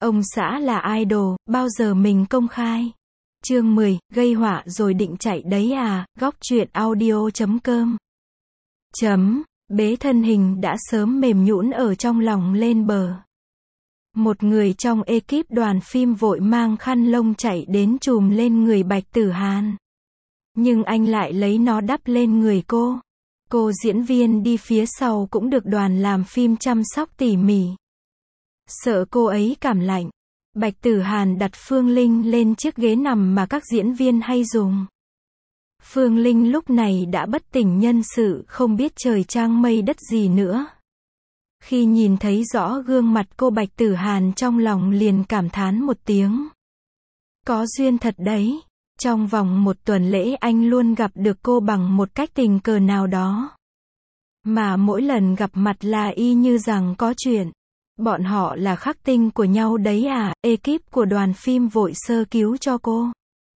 Ông xã là idol, bao giờ mình công khai. Chương 10, gây họa rồi định chạy đấy à, góc truyện audio.com. Bế thân hình đã sớm mềm nhũn ở trong lòng lên bờ. Một người trong ekip đoàn phim vội mang khăn lông chạy đến chùm lên người Bạch Tử Hàn. Nhưng anh lại lấy nó đắp lên người cô. Cô diễn viên đi phía sau cũng được đoàn làm phim chăm sóc tỉ mỉ. Sợ cô ấy cảm lạnh, Bạch Tử Hàn đặt Phương Linh lên chiếc ghế nằm mà các diễn viên hay dùng. Phương Linh lúc này đã bất tỉnh nhân sự, không biết trời trăng mây đất gì nữa. Khi nhìn thấy rõ gương mặt cô, Bạch Tử Hàn trong lòng liền cảm thán một tiếng. Có duyên thật đấy. Trong vòng một tuần lễ anh luôn gặp được cô bằng một cách tình cờ nào đó. Mà mỗi lần gặp mặt là y như rằng có chuyện. Bọn họ là khắc tinh của nhau đấy à, ekip của đoàn phim vội sơ cứu cho cô.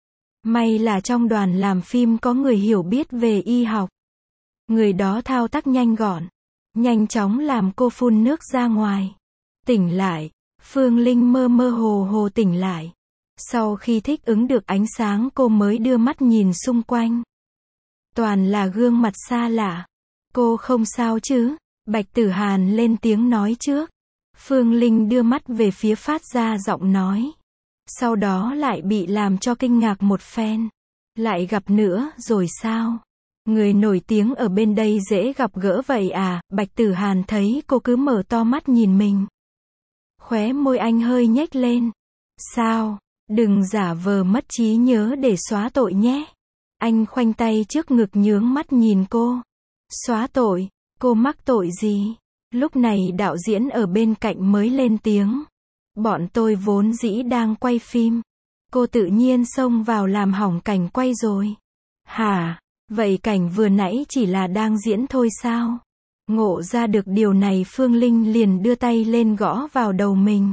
May là trong đoàn làm phim có người hiểu biết về y học. Người đó thao tác nhanh gọn, nhanh chóng làm cô phun nước ra ngoài. Tỉnh lại, Phương Linh mơ mơ hồ hồ tỉnh lại. Sau khi thích ứng được ánh sáng cô mới đưa mắt nhìn xung quanh. Toàn là gương mặt xa lạ. Cô không sao chứ? Bạch Tử Hàn lên tiếng nói trước. Phương Linh đưa mắt về phía phát ra giọng nói. Sau đó lại bị làm cho kinh ngạc một phen. Lại gặp nữa rồi sao? Người nổi tiếng ở bên đây dễ gặp gỡ vậy à? Bạch Tử Hàn thấy cô cứ mở to mắt nhìn mình. Khóe môi anh hơi nhếch lên. Sao? Đừng giả vờ mất trí nhớ để xóa tội nhé. Anh khoanh tay trước ngực nhướng mắt nhìn cô. Xóa tội? Cô mắc tội gì? Lúc này đạo diễn ở bên cạnh mới lên tiếng. Bọn tôi vốn dĩ đang quay phim. Cô tự nhiên xông vào làm hỏng cảnh quay rồi. Hả? Vậy cảnh vừa nãy chỉ là đang diễn thôi sao? Ngộ ra được điều này Phương Linh liền đưa tay lên gõ vào đầu mình.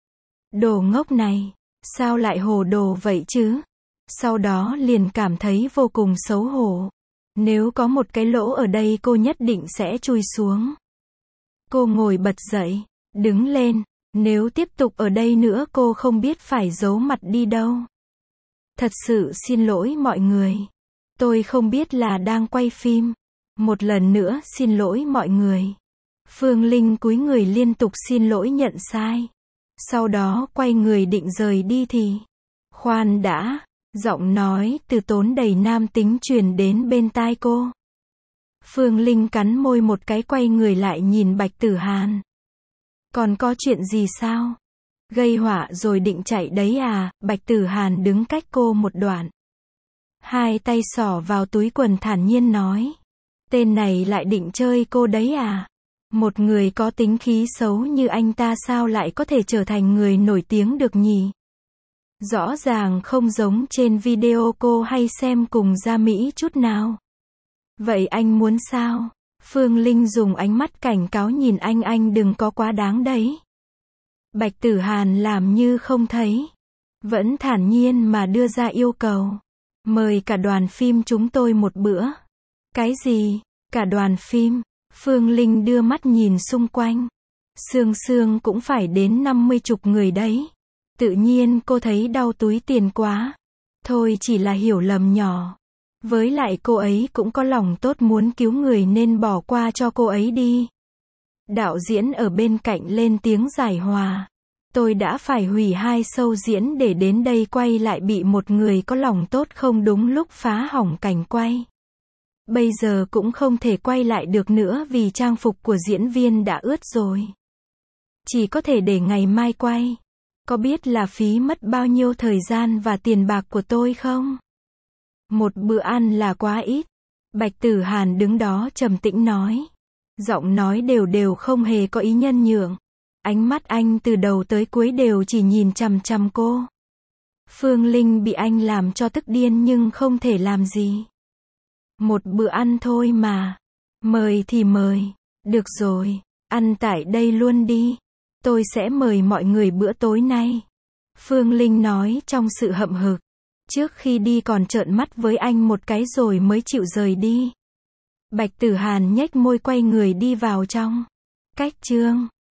Đồ ngốc này, sao lại hồ đồ vậy chứ? Sau đó liền cảm thấy vô cùng xấu hổ. Nếu có một cái lỗ ở đây cô nhất định sẽ chui xuống. Cô ngồi bật dậy, đứng lên. Nếu tiếp tục ở đây nữa cô không biết phải giấu mặt đi đâu. Thật sự xin lỗi mọi người. Tôi không biết là đang quay phim. Một lần nữa xin lỗi mọi người. Phương Linh cúi người liên tục xin lỗi nhận sai. Sau đó quay người định rời đi thì. Khoan đã, giọng nói từ tốn đầy nam tính truyền đến bên tai cô. Phương Linh cắn môi một cái quay người lại nhìn Bạch Tử Hàn. Còn có chuyện gì sao? Gây họa rồi định chạy đấy à? Bạch Tử Hàn đứng cách cô một đoạn. Hai tay xỏ vào túi quần thản nhiên nói. Tên này lại định chơi cô đấy à? Một người có tính khí xấu như anh ta sao lại có thể trở thành người nổi tiếng được nhỉ? Rõ ràng không giống trên video cô hay xem cùng ra Mỹ chút nào. Vậy anh muốn sao? Phương Linh dùng ánh mắt cảnh cáo nhìn anh đừng có quá đáng đấy. Bạch Tử Hàn làm như không thấy. Vẫn thản nhiên mà đưa ra yêu cầu. Mời cả đoàn phim chúng tôi một bữa. Cái gì? Cả đoàn phim? Phương Linh đưa mắt nhìn xung quanh. Sương cũng phải đến 50 chục người đấy. Tự nhiên cô thấy đau túi tiền quá. Thôi chỉ là hiểu lầm nhỏ. Với lại cô ấy cũng có lòng tốt muốn cứu người nên bỏ qua cho cô ấy đi. Đạo diễn ở bên cạnh lên tiếng giải hòa. Tôi đã phải hủy 2 show diễn để đến đây quay lại bị một người có lòng tốt không đúng lúc phá hỏng cảnh quay. Bây giờ cũng không thể quay lại được nữa vì trang phục của diễn viên đã ướt rồi. Chỉ có thể để ngày mai quay. Có biết là phí mất bao nhiêu thời gian và tiền bạc của tôi không? Một bữa ăn là quá ít. Bạch Tử Hàn đứng đó trầm tĩnh nói. Giọng nói đều không hề có ý nhân nhượng. Ánh mắt anh từ đầu tới cuối đều chỉ nhìn chằm chằm cô. Phương Linh bị anh làm cho tức điên nhưng không thể làm gì. Một bữa ăn thôi mà. Mời thì mời. Được rồi, ăn tại đây luôn đi. Tôi sẽ mời mọi người bữa tối nay. Phương Linh nói trong sự hậm hực. Trước khi đi còn trợn mắt với anh một cái rồi mới chịu rời đi. Bạch Tử Hàn nhếch môi quay người đi vào trong. Cách chương